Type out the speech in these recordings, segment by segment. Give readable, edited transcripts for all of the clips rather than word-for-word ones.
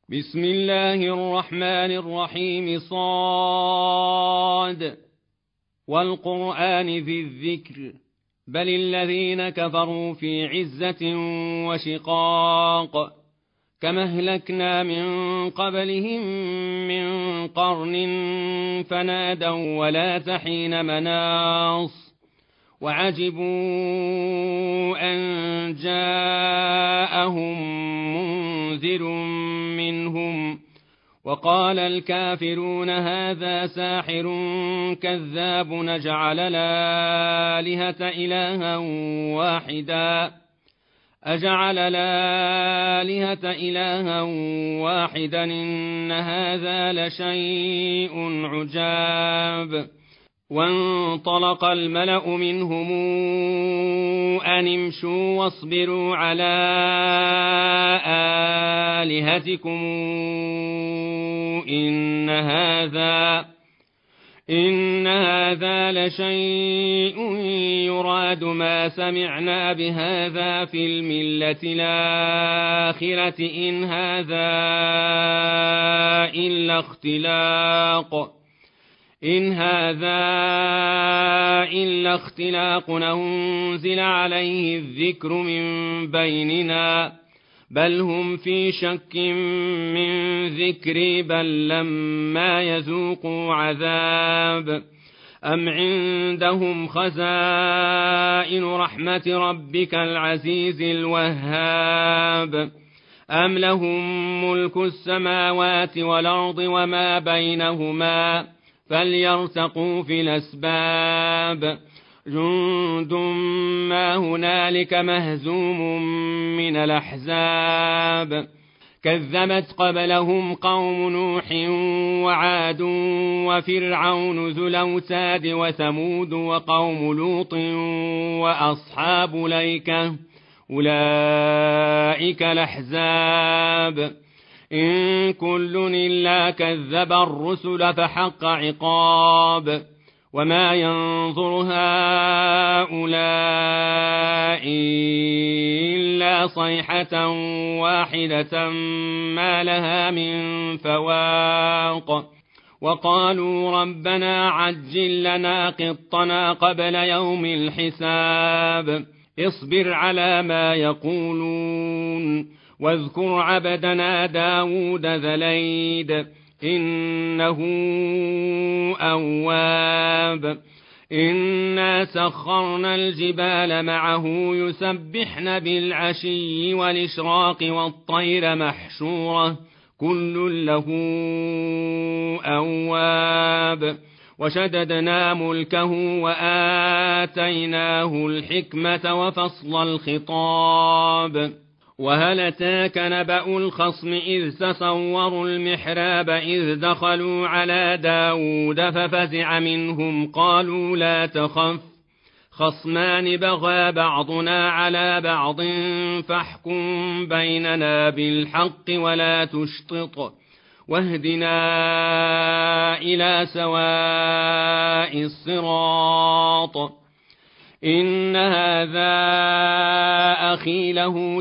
بسم الله الرحمن الرحيم صاد والقرآن ذي الذكر بل الذين كفروا في عزة وشقاق كما أهلكنا من قبلهم من قرن فنادوا ولا تحين مناص وعجبوا أن جاءهم منذر منهم وقال الكافرون هذا ساحر كذاب نجعل الآلهة إلها واحدا أجعل الآلهة إلها واحدا إن هذا لشيء عجاب وانطلق الملأ منهم أن امشوا واصبروا على آلهتكم إن هذا لشيء يراد ما سمعنا بهذا في الملة الآخرة إن هذا إلا اختلاق أنزل عليه الذكر من بيننا بل هم في شك من ذكري بل لما يذوقوا عذاب أم عندهم خزائن رحمة ربك العزيز الوهاب أم لهم ملك السماوات والأرض وما بينهما فليرتقوا في الأسباب جند ما هنالك مهزوم من الأحزاب كذبت قبلهم قوم نوح وعاد وفرعون ذو الأوتاد وثمود وقوم لوط وأصحاب الأيكة أولئك الأحزاب إن كل إلا كذب الرسل فحق عقاب وما ينظر هؤلاء إلا صيحة واحدة ما لها من فواق وقالوا ربنا عجل لنا قطنا قبل يوم الحساب اصبر على ما يقولون واذكر عبدنا داود ذا الأيد إنه أواب إنا سخرنا الجبال معه يسبحن بالعشي والإشراق والطير محشورة كل له أواب وشددنا ملكه وآتيناه الحكمة وفصل الخطاب وهل أتاك نبأ الخصم إذ تصوروا المحراب إذ دخلوا على داود ففزع منهم قالوا لا تخف خصمان بغى بعضنا على بعض فاحكم بيننا بالحق ولا تشطط واهدنا إلى سواء الصراط إن هذا أخي له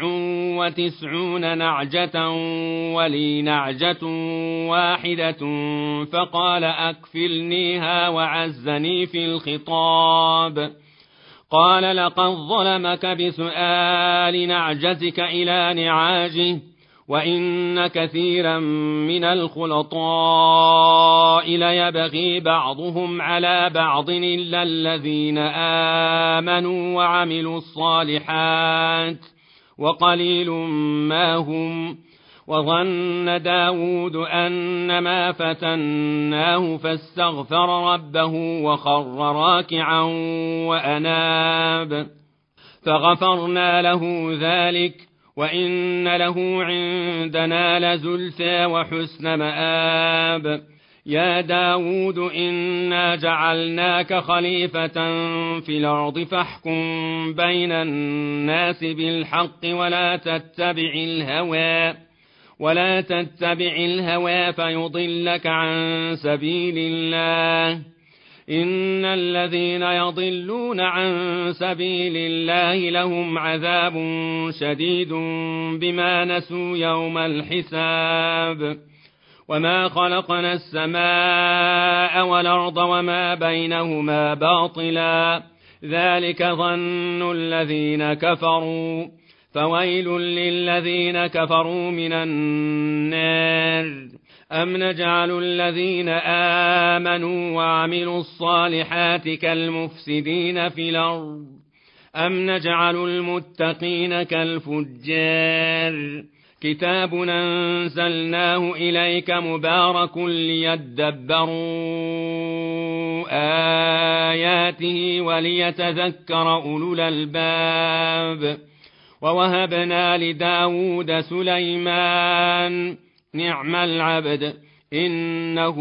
99 نعجة ولي نعجة واحدة فقال أكفلنيها وعزني في الخطاب قال لقد ظلمك بسؤال نعجتك إلى نعاجه وإن كثيرا من الخلطاء ليبغي بعضهم على بعض إلا الذين آمنوا وعملوا الصالحات وقليل ما هم وظن داود أنما فتناه فاستغفر ربه وخر راكعا وأناب فغفرنا له ذلك وإن له عندنا لزلفى وحسن مآب يا داود إنا جعلناك خليفة في الأرض فاحكم بين الناس بالحق ولا تتبع الهوى فيضلك عن سبيل الله إن الذين يضلون عن سبيل الله لهم عذاب شديد بما نسوا يوم الحساب وما خلقنا السماء والأرض وما بينهما باطلا ذلك ظن الذين كفروا فويل للذين كفروا من النار أم نجعل الذين آمنوا وعملوا الصالحات كالمفسدين في الأرض أم نجعل المتقين كالفجار كتاب أنزلناه إليك مبارك ليدبروا آياته وليتذكر أولو الألباب ووهبنا لداود سليمان نعم العبد إنه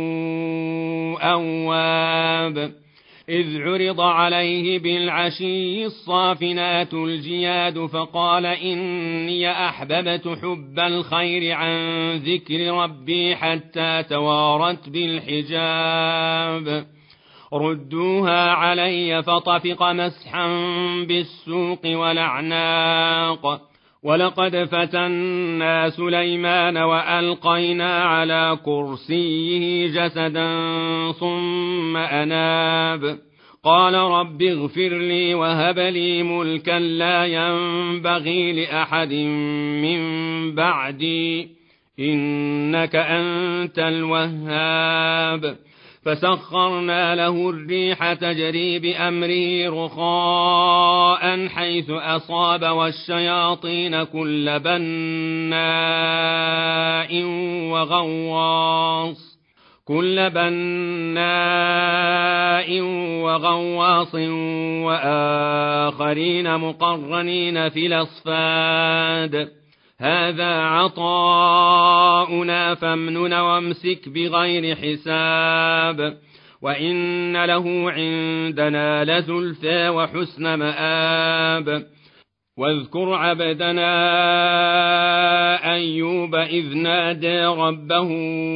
أواب إذ عرض عليه بالعشي الصافنات الجياد فقال إني أحببت حب الخير عن ذكر ربي حتى توارت بالحجاب ردوها علي فطفق مسحا بالسوق والأعناق ولقد فتنا سليمان وألقينا على كرسيه جسدا ثم أناب قال رب اغفر لي وهب لي ملكا لا ينبغي لأحد من بعدي إنك أنت الوهاب فسخرنا له الريح تجري بأمره رخاء حيث أصاب والشياطين كل بناء وغواص وآخرين مقرنين في الأصفاد هذا عطاؤنا فامنن وامسك بغير حساب وإن له عندنا لزلفى وحسن مآب واذكر عبدنا أيوب إذ نادى ربه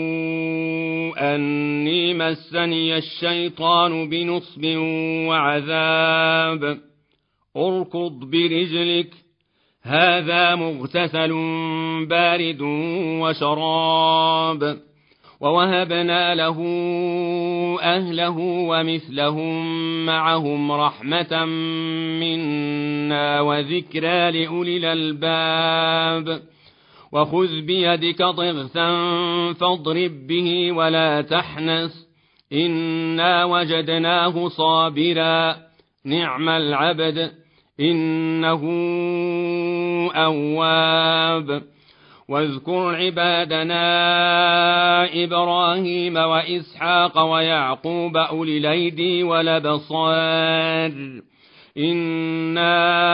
أني مسني الشيطان بنصب وعذاب اركض برجلك هذا مغتسل بارد وشراب ووهبنا له أهله ومثلهم معهم رحمة منا وذكرى لأولي الألباب وخذ بيدك ضغثا فاضرب به ولا تحنث إنا وجدناه صابرا نعم العبد إنه أواب واذكر عبادنا إبراهيم وإسحاق ويعقوب أولي الأيدي والأبصار إنا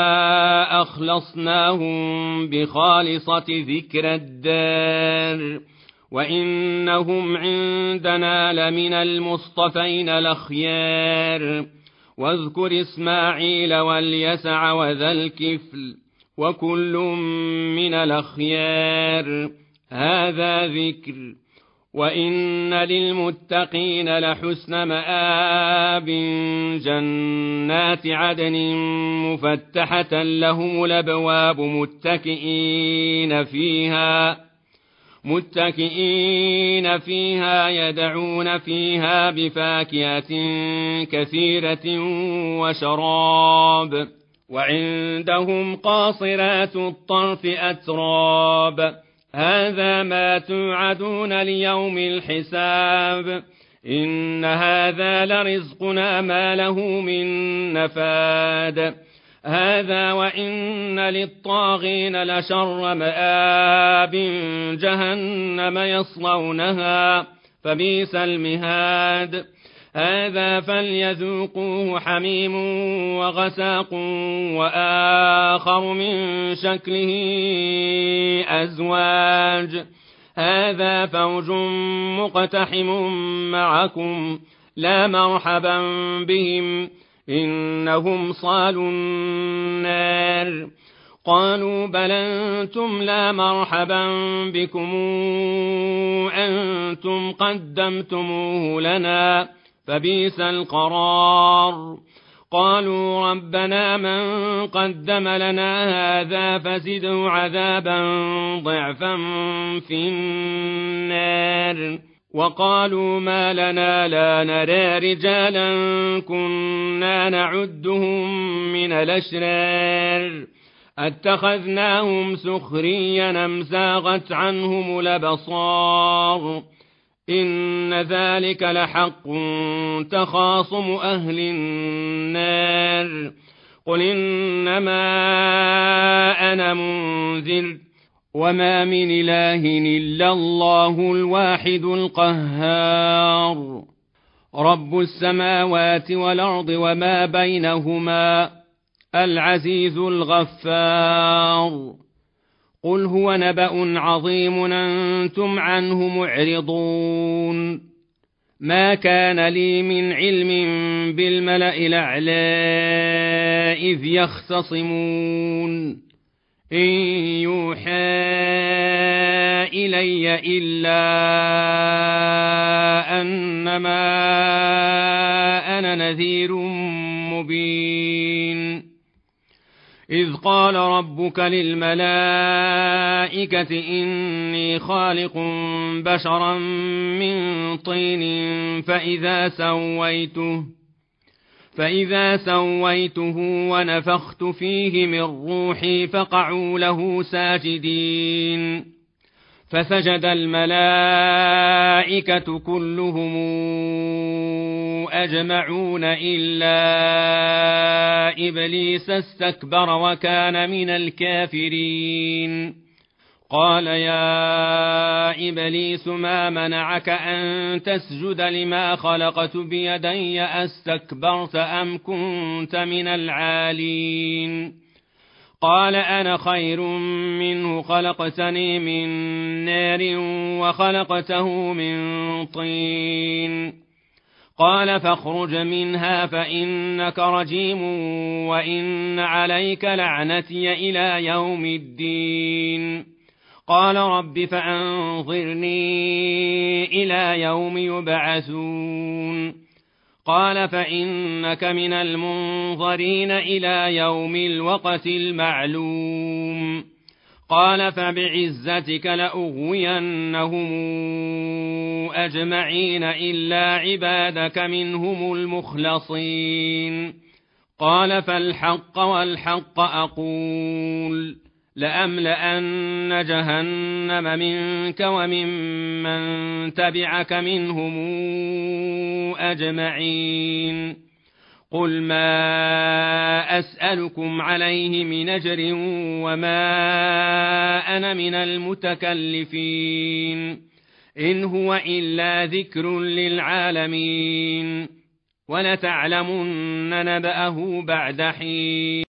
أخلصناهم بخالصة ذكر الدار وإنهم عندنا لمن المصطفين الأخيار واذكر إسماعيل واليسع وذا الكفل وكل من الأخيار هذا ذكر وإن للمتقين لحسن مآب جنات عدن مفتحة لهم الأبواب متكئين فيها يدعون فيها بفاكهة كثيرة وشراب وعندهم قاصرات الطرف أتراب هذا ما توعدون ليوم الحساب إن هذا لرزقنا ما له من نفاد هذا وإن للطاغين لشر مآب جهنم يصلونها فبئس المهاد هذا فليذوقوه حميم وغساق وآخر من شكله أزواج هذا فوج مقتحم معكم لا مرحبا بهم إنهم صالوا النار قالوا بل أنتم لا مرحبا بكم أنتم قدمتموه لنا فبئس القرار. قالوا ربنا من قدم لنا هذا فزده عذابا ضعفا في النار. وقالوا ما لنا لا نرى رجالا كنا نعدهم من الأشرار اتخذناهم سخريا أم زاغت عنهم الأبصار إن ذلك لحق تخاصم أهل النار. قل إنما أنا منذر وما من إله إلا الله الواحد القهار رب السماوات والأرض وما بينهما العزيز الغفار. قل هو نبأ عظيم أنتم عنه معرضون. ما كان لي من علم بالملأ الأعلى إذ يختصمون إن يوحى إلي إلا أنما أنا نذير مبين. إذ قال ربك للملائكة إني خالق بشرا من طين فإذا سويته ونفخت فيه من روحي فقعوا له ساجدين. فسجد الملائكة كلهم أجمعون إلا إبليس استكبر وكان من الكافرين. قال يا إبليس ما منعك أن تسجد لما خلقت بيدي أستكبرت أم كنت من العالين؟ قال أنا خير منه خلقتني من نار وخلقته من طين. قال فاخرج منها فإنك رجيم وإن عليك لعنتي إلى يوم الدين. قال رب فأنظرني إلى يوم يبعثون. قال فإنك من المنظرين إلى يوم الوقت المعلوم. قال فبعزتك لأغوينهم أجمعين إلا عبادك منهم المخلصين. قال فالحق والحق أقول لأملأن جهنم منك وممن تبعك منهم أجمعين. قل ما أسألكم عليه من أجر وما أنا من المتكلفين إن هو إلا ذكر للعالمين ولتعلمن نبأه بعد حين.